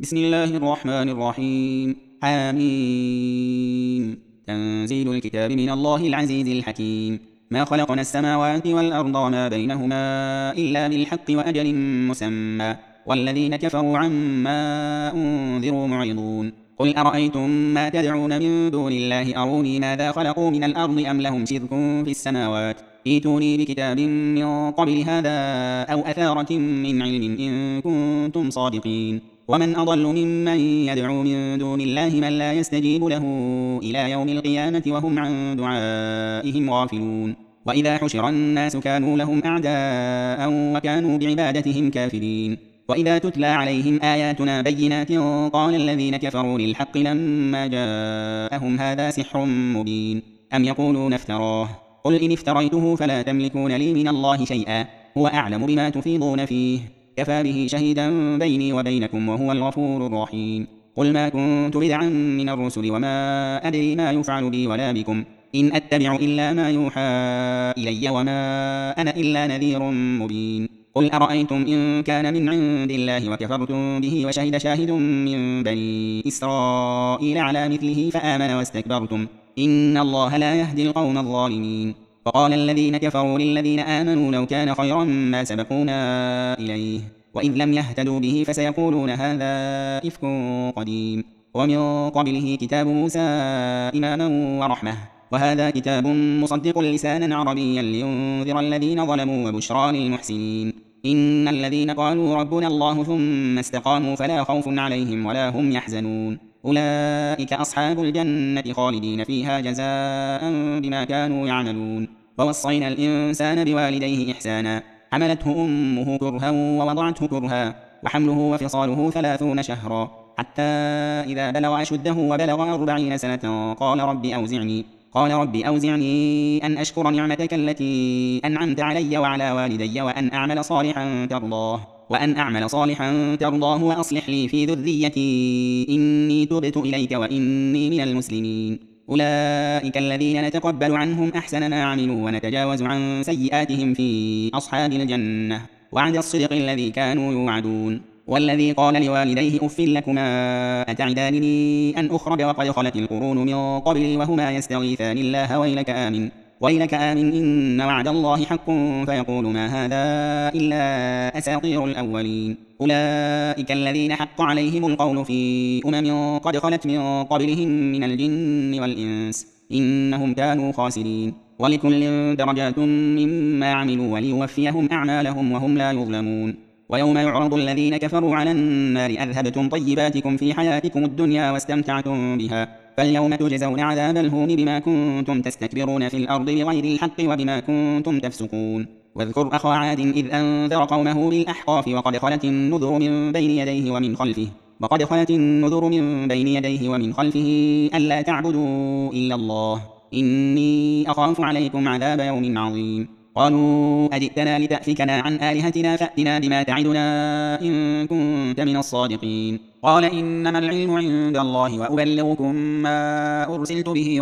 بسم الله الرحمن الرحيم. حميم. تنزيل الكتاب من الله العزيز الحكيم. ما خلقنا السماوات والأرض وما بينهما إلا بالحق وأجل مسمى، والذين كفروا عما أنذروا معرضون. قل أرأيتم ما تدعون من دون الله أروني ماذا خلقوا من الأرض أم لهم شرك في السماوات، ائتوني بكتاب من قبل هذا أو أثارة من علم إن كنتم صادقين. ومن أضل ممن يدعو من دون الله من لا يستجيب له إلى يوم القيامة وهم عن دعائهم غافلون. وإذا حشر الناس كانوا لهم أعداء وكانوا بعبادتهم كافرين. وإذا تتلى عليهم آياتنا بينات قال الذين كفروا للحق لما جاءهم هذا سحر مبين. أم يقولون افتراه، قل إن افتريته فلا تملكون لي من الله شيئا، هو أعلم بما تفيضون فيه، كفى به شهيدا بيني وبينكم وهو الغفور الرحيم. قل ما كنت بدعا من الرسل وما أدري ما يفعل بي ولا بكم، إن أتبع إلا ما يوحى إلي وما أنا إلا نذير مبين. قل أرأيتم إن كان من عند الله وكفرتم به وشهد شاهد من بني إسرائيل على مثله فآمن واستكبرتم، إن الله لا يهدي القوم الظالمين. وقال الذين كفروا للذين آمنوا لو كان خيرا ما سبقونا إليه، وإذ لم يهتدوا به فسيقولون هذا إفك قديم. ومن قبله كتاب موسى إماما ورحمة، وهذا كتاب مصدق لسانا عربيا لينذر الذين ظلموا وبشرى للمحسنين. إن الذين قالوا ربنا الله ثم استقاموا فلا خوف عليهم ولا هم يحزنون، أولئك أصحاب الجنة خالدين فيها جزاء بما كانوا يعملون. ووصينا الإنسان بوالديه إحسانا، حملته أمه كرها ووضعته كرها، وحمله وفصاله 30 شهرا، حتى إذا بلغ أشده وبلغ 40 سنة قال رب أوزعني أن أشكر نعمتك التي أنعمت علي وعلى والدي وأن أعمل صالحا ترضاه وأصلح لي في ذريتي إني تبت إليك وإني من المسلمين. أولئك الذين نتقبل عنهم أحسن ما عملوا ونتجاوز عن سيئاتهم في أصحاب الجنة، وعد الصدق الذي كانوا يوعدون. والذي قال لوالديه أف لكما أتعدانني أن أخرج وقد خلت القرون من قبلي وهما يستغيثان الله ويلك آمن إن وعد الله حق، فيقول ما هذا إلا أساطير الأولين. أولئك الذين حق عليهم القول في أمم قد خلت من قبلهم من الجن والإنس، إنهم كانوا خاسرين. ولكل درجات مما عملوا وليوفيهم أعمالهم وهم لا يظلمون. ويوم يعرض الذين كفروا على النار أذهبتم طيباتكم في حياتكم الدنيا واستمتعتم بها، فاليوم تجزون عذاب الهون بما كنتم تستكبرون في الأرض بغير الحق وبما كنتم تفسقون. واذكر أخا عاد إذ أنذر قومه بالأحقاف وقد خلت النذر من بين يديه ومن خلفه ألا تعبدوا إلا الله إني أخاف عليكم عذاب يوم عظيم. قالوا أجئتنا لتأفكنا عن آلهتنا فأتنا بما تعدنا إن كنت من الصادقين. قال إنما العلم عند الله وأبلغكم ما أرسلت به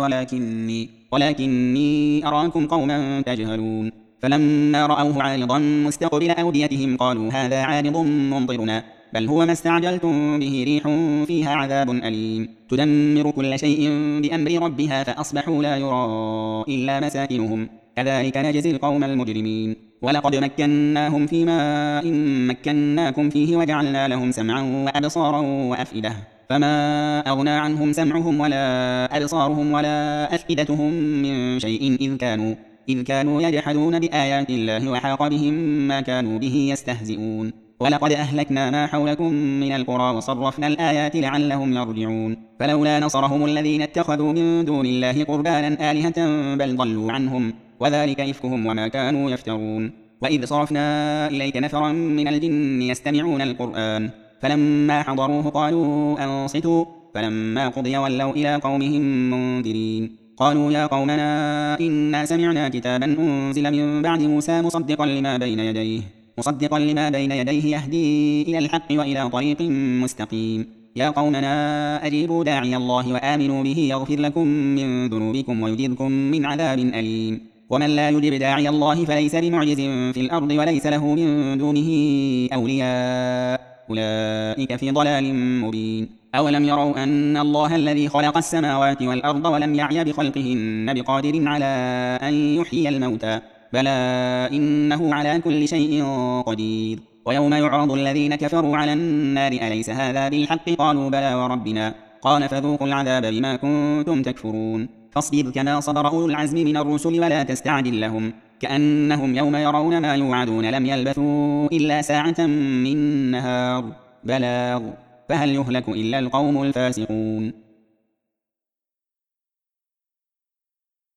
ولكني أراكم قوما تجهلون. فلما رأوه عارضا مستقبل أوديتهم قالوا هذا عارض ممطرنا، بل هو ما استعجلتم به ريح فيها عذاب أليم تدمر كل شيء بأمر ربها فأصبحوا لا يرى إلا مساكنهم، كذلك نجزي القوم المجرمين. ولقد مكناهم فيما إن مكناكم فيه وجعلنا لهم سمعا وأبصارا وأفئدة، فما أغنى عنهم سمعهم ولا أبصارهم ولا أفئدتهم من شيء إذ كانوا يجحدون بآيات الله وحاق بهم ما كانوا به يستهزئون. ولقد أهلكنا ما حولكم من القرى وصرفنا الآيات لعلهم يرجعون. فلولا نصرهم الذين اتخذوا من دون الله قربانا آلهة بل ضلوا عنهم، وذلك إفكهم وما كانوا يفترون. وإذ صرفنا إليك نفرا من الجن يستمعون القرآن فلما حضروه قالوا أنصتوا، فلما قضي ولوا إلى قومهم منذرين. قالوا يا قومنا إنا سمعنا كتابا أنزل من بعد موسى مصدقا لما بين يديه يهدي إلى الحق وإلى طريق مستقيم. يا قومنا أجيبوا داعي الله وآمنوا به يغفر لكم من ذنوبكم ويجركم من عذاب أليم. ومن لا يجب داعي الله فليس بمعجز في الأرض وليس له من دونه أولياء أولئك في ضلال مبين. أولم يروا أن الله الذي خلق السماوات والأرض ولم يعي بخلقهن بقادر على أن يحيي الموتى بلى إنه على كل شيء قدير. ويوم يعرض الذين كفروا على النار أليس هذا بالحق قالوا بلى وربنا قال فذوقوا العذاب بما كنتم تكفرون. فاصبر كما صبر أولو العزم من الرسل ولا تستعجل لهم كأنهم يوم يرون ما يوعدون لم يلبثوا إلا ساعة من نهار بلاغ فهل يهلك إلا القوم الفاسقون.